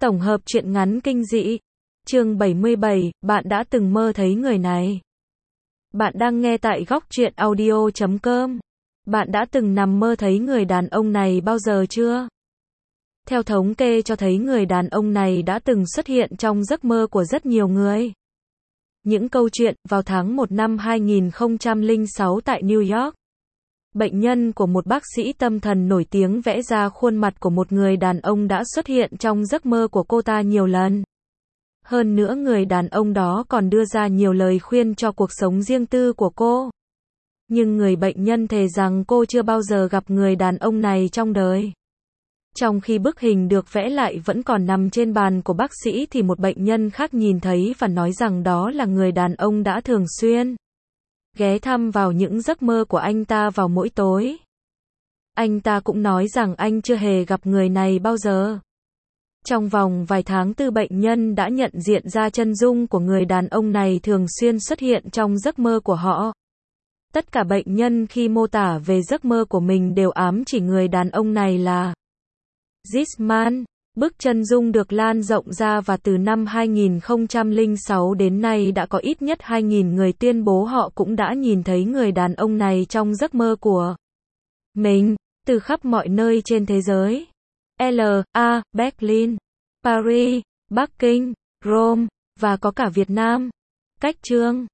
Tổng hợp truyện ngắn kinh dị. Chương 77, bạn đã từng mơ thấy người này. Bạn đang nghe tại góc truyện audio.com. Bạn đã từng nằm mơ thấy người đàn ông này bao giờ chưa? Theo thống kê cho thấy người đàn ông này đã từng xuất hiện trong giấc mơ của rất nhiều người. Những câu chuyện, vào tháng 1 năm 2006 tại New York. Bệnh nhân của một bác sĩ tâm thần nổi tiếng vẽ ra khuôn mặt của một người đàn ông đã xuất hiện trong giấc mơ của cô ta nhiều lần. Hơn nữa người đàn ông đó còn đưa ra nhiều lời khuyên cho cuộc sống riêng tư của cô. Nhưng người bệnh nhân thề rằng cô chưa bao giờ gặp người đàn ông này trong đời. Trong khi bức hình được vẽ lại vẫn còn nằm trên bàn của bác sĩ thì một bệnh nhân khác nhìn thấy và nói rằng đó là người đàn ông đã thường xuyên ghé thăm vào những giấc mơ của anh ta vào mỗi tối. Anh ta cũng nói rằng anh chưa hề gặp người này bao giờ. Trong vòng vài tháng bệnh nhân đã nhận diện ra chân dung của người đàn ông này thường xuyên xuất hiện trong giấc mơ của họ. Tất cả bệnh nhân khi mô tả về giấc mơ của mình đều ám chỉ người đàn ông này là Zisman. Bức chân dung được lan rộng ra và từ năm 2006 đến nay đã có ít nhất 2.000 người tuyên bố họ cũng đã nhìn thấy người đàn ông này trong giấc mơ của mình, từ khắp mọi nơi trên thế giới. L.A., Berlin, Paris, Bắc Kinh, Rome, và có cả Việt Nam. Cách chương